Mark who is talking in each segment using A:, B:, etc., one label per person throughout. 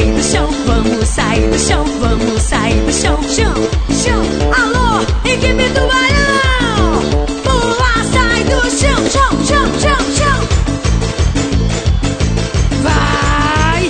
A: sair do chão, vamos sair do chão, vamos sair do chão, chão, chão. Alô, equipe Tubarão, pula, sai do chão, chão, chão, chão, chão. Vai!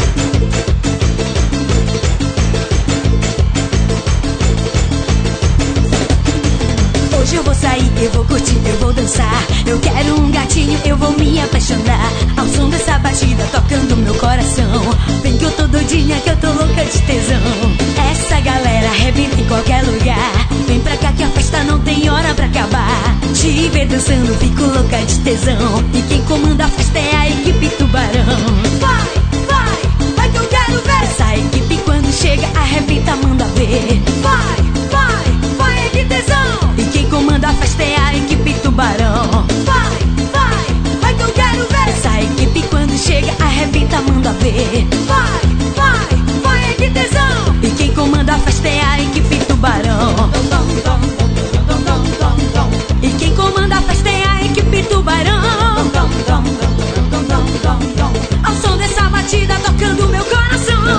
A: Hoje eu vou sair, eu vou curtir, eu vou dançar. Eu quero um gatinho, eu vou me apaixonar. Ao som dessa batida tocando meu coração. Vem que eu tô doidinha, que eu tô louca de tesão. Essa galera arrebenta em qualquer lugar. Vem pra cá que a festa não tem hora pra acabar. Te ver dançando, fico louca de tesão. E quem comanda a festa é a equipe Tubarão. Vai, vai, vai que eu quero ver. Essa equipe quando chega arrebenta, manda ver. Vai, vai, vai, que tesão. E quem comanda a festa é a equipe Tubarão. Vai, vai, vai que eu quero ver. Essa equipe quando chega arrebenta, manda ver. Vai, vai, vai, que tesão. E quem comanda a festa é a equipe Tubarão. E quem comanda a festa é a equipe Tubarão. Ao som dessa batida tocando meu coração.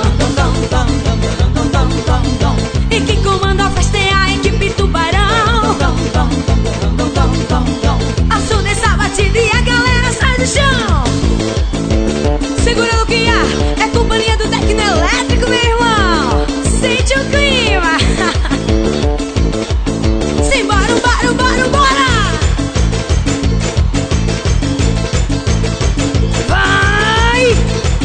A: E quem comanda a festa é a equipe Tubarão. Ao som dessa batida e a galera sai do chão. Segura no que há, é companhia do Tecno Elétrico, meu irmão. Sente o clima. Simbora, bora, bora, bora. Vai!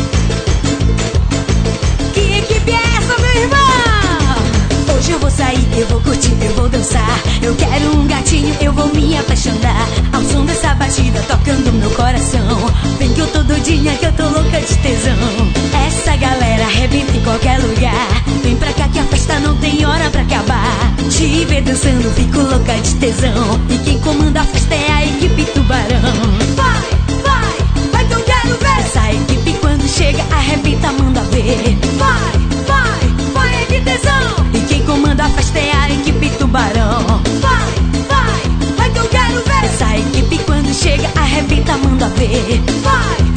A: Que equipe é essa, meu irmão? Hoje eu vou sair, eu vou curtir, eu vou dançar. Eu quero um gatinho, eu vou me apaixonar. Ao som dessa batida tocando meu coração. Vem que eu tô doidinha, que eu tô louca de tesão. Essa galera arrebenta em qualquer lugar. Vem pra cá que a festa não tem hora pra acabar. Te ver dançando, fico louca de tesão. E quem comanda a festa é a equipe Tubarão. Vai, vai, vai que eu quero ver. Essa equipe quando chega arrebenta, manda ver. Vai, vai, vai, que tesão. E quem comanda a festa é a equipe Tubarão. Vai, vai, vai que eu quero ver. Essa equipe quando chega arrebenta, manda ver. Vai,